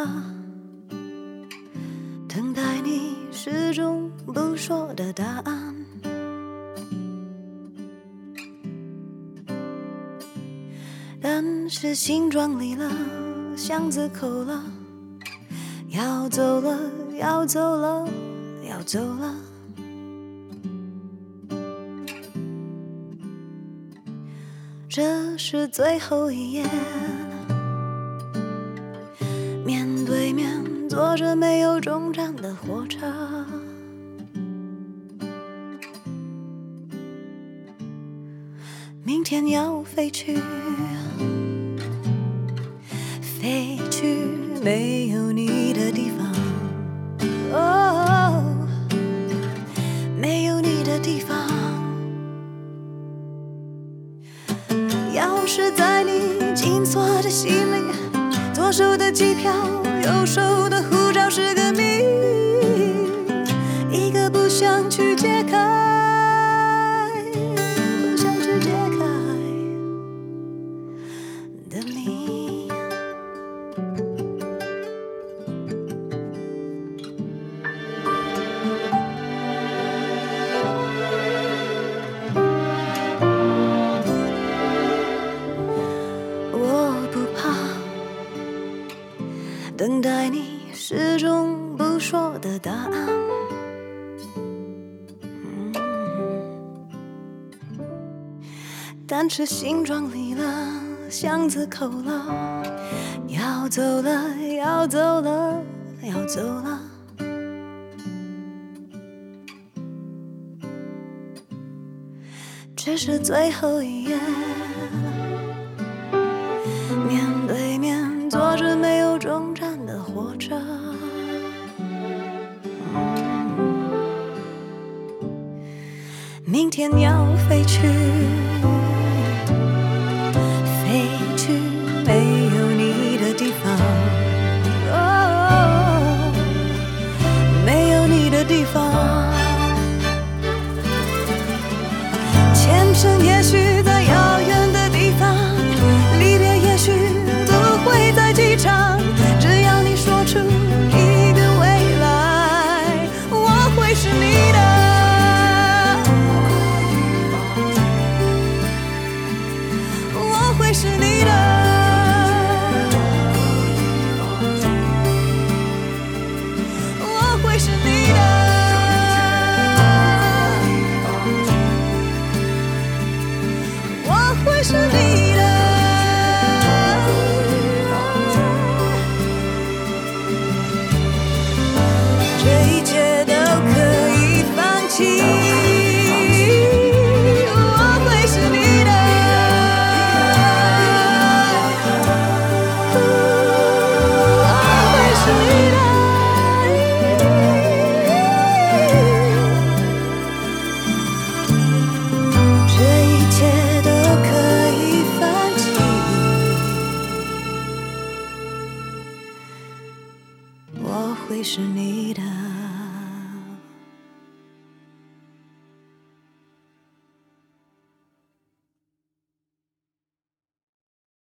怕，等待你始终不说的答案。但是心装离了，箱子扣了，要走了，要走了，要走了。这是最后一页，面对面坐着没有终站的火车，明天要飞去，飞去没有你的地方。哦，没有你的地方。钥匙在你紧锁的心里，左手的机票，右手的护照是个谜，一个不想去解开，不想去解开的谜。我不怕等待你始终不说的答案。但是心装离了，箱子扣了，要走了，要走了，要走了。这是最后一页，面对面坐着没有终站的火车，明天要飞去，飞去没有你的地方。哦，没有你的地方。前程也许在遥远的地方，离别也许都会在机场，只要你说出一个未来，我会是你的，我会是你的，我会是你的，我会是你的。这一切都可以放弃，我会是你的，我会是你的。这一切都可以放弃，我会是你